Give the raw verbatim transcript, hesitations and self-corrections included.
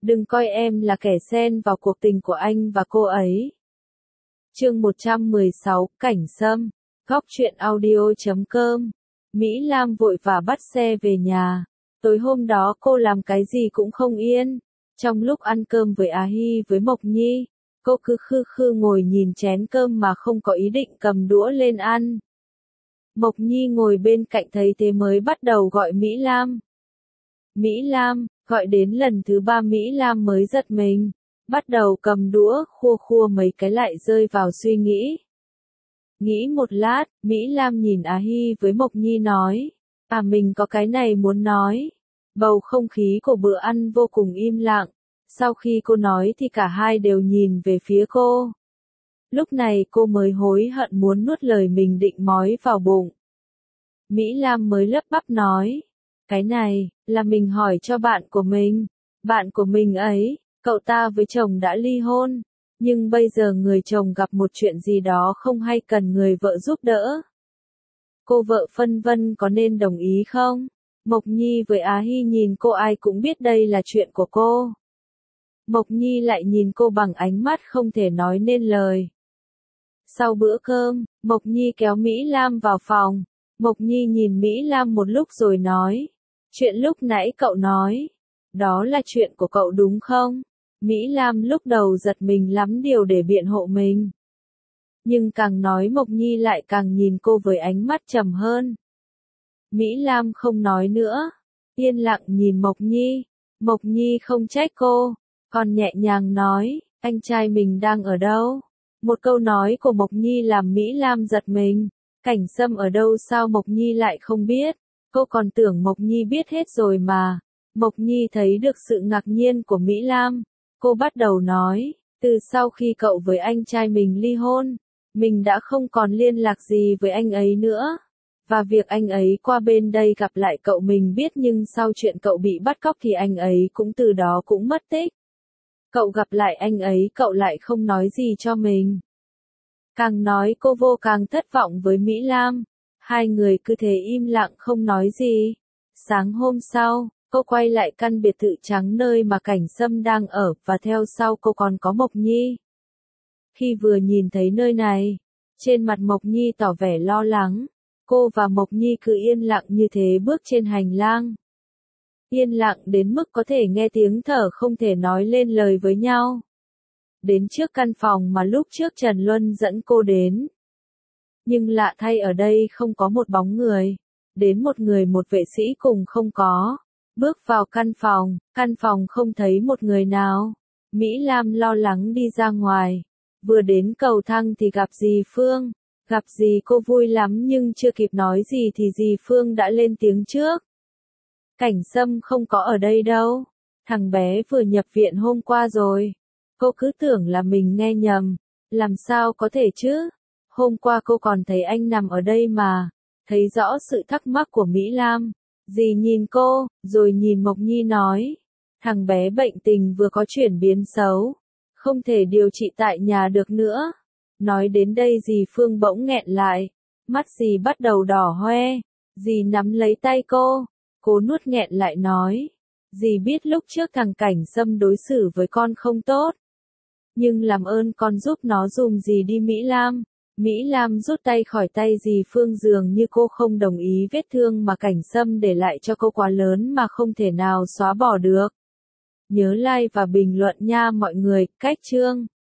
Đừng coi em là kẻ xen vào cuộc tình của anh và cô ấy. Chương một trăm mười sáu, Cảnh Sâm. Góc truyện audio chấm com. Mỹ Lam vội vã bắt xe về nhà. Tối hôm đó cô làm cái gì cũng không yên. Trong lúc ăn cơm với Á Hy với Mộc Nhi, cô cứ khư khư ngồi nhìn chén cơm mà không có ý định cầm đũa lên ăn. Mộc Nhi ngồi bên cạnh thấy thế mới bắt đầu gọi Mỹ Lam. Mỹ Lam, gọi đến lần thứ ba Mỹ Lam mới giật mình, bắt đầu cầm đũa khua khua mấy cái lại rơi vào suy nghĩ. Nghĩ một lát, Mỹ Lam nhìn Á Hy với Mộc Nhi nói, à mình có cái này muốn nói. Bầu không khí của bữa ăn vô cùng im lặng, sau khi cô nói thì cả hai đều nhìn về phía cô. Lúc này cô mới hối hận muốn nuốt lời mình định mói vào bụng. Mỹ Lam mới lắp bắp nói, cái này, là mình hỏi cho bạn của mình. Bạn của mình ấy, cậu ta với chồng đã ly hôn, nhưng bây giờ người chồng gặp một chuyện gì đó không hay cần người vợ giúp đỡ. Cô vợ phân vân có nên đồng ý không? Mộc Nhi với Á Hy nhìn cô ai cũng biết đây là chuyện của cô. Mộc Nhi lại nhìn cô bằng ánh mắt không thể nói nên lời. Sau bữa cơm, Mộc Nhi kéo Mỹ Lam vào phòng. Mộc Nhi nhìn Mỹ Lam một lúc rồi nói, chuyện lúc nãy cậu nói, đó là chuyện của cậu đúng không? Mỹ Lam lúc đầu giật mình lắm điều để biện hộ mình. Nhưng càng nói Mộc Nhi lại càng nhìn cô với ánh mắt trầm hơn. Mỹ Lam không nói nữa, yên lặng nhìn Mộc Nhi. Mộc Nhi không trách cô, còn nhẹ nhàng nói, anh trai mình đang ở đâu? Một câu nói của Mộc Nhi làm Mỹ Lam giật mình. Cảnh Sâm ở đâu sao Mộc Nhi lại không biết? Cô còn tưởng Mộc Nhi biết hết rồi mà. Mộc Nhi thấy được sự ngạc nhiên của Mỹ Lam. Cô bắt đầu nói, từ sau khi cậu với anh trai mình ly hôn, mình đã không còn liên lạc gì với anh ấy nữa. Và việc anh ấy qua bên đây gặp lại cậu mình biết, nhưng sau chuyện cậu bị bắt cóc thì anh ấy cũng từ đó cũng mất tích. Cậu gặp lại anh ấy cậu lại không nói gì cho mình. Càng nói cô vô càng thất vọng với Mỹ Lam. Hai người cứ thế im lặng không nói gì. Sáng hôm sau, cô quay lại căn biệt thự trắng nơi mà Cảnh Sâm đang ở, và theo sau cô còn có Mộc Nhi. Khi vừa nhìn thấy nơi này, trên mặt Mộc Nhi tỏ vẻ lo lắng. Cô và Mộc Nhi cứ yên lặng như thế bước trên hành lang. Yên lặng đến mức có thể nghe tiếng thở không thể nói lên lời với nhau. Đến trước căn phòng mà lúc trước Trần Luân dẫn cô đến. Nhưng lạ thay ở đây không có một bóng người. Đến một người một vệ sĩ cùng không có. Bước vào căn phòng, căn phòng không thấy một người nào. Mỹ Lam lo lắng đi ra ngoài. Vừa đến cầu thang thì gặp dì Phương. Gặp dì cô vui lắm nhưng chưa kịp nói gì thì dì Phương đã lên tiếng trước. Cảnh Sâm không có ở đây đâu. Thằng bé vừa nhập viện hôm qua rồi. Cô cứ tưởng là mình nghe nhầm. Làm sao có thể chứ? Hôm qua cô còn thấy anh nằm ở đây mà. Thấy rõ sự thắc mắc của Mỹ Lam. Dì nhìn cô, rồi nhìn Mộc Nhi nói. Thằng bé bệnh tình vừa có chuyển biến xấu. Không thể điều trị tại nhà được nữa. Nói đến đây dì Phương bỗng nghẹn lại. Mắt dì bắt đầu đỏ hoe. Dì nắm lấy tay cô. Cố nuốt nghẹn lại nói. Dì biết lúc trước thằng Cảnh Sâm đối xử với con không tốt. Nhưng làm ơn con giúp nó dùm dì đi Mỹ Lam. Mỹ Lam rút tay khỏi tay dì Phương, dường như cô không đồng ý vết thương mà Cảnh Sâm để lại cho cô quá lớn mà không thể nào xóa bỏ được. Nhớ like và bình luận nha mọi người. Cách chương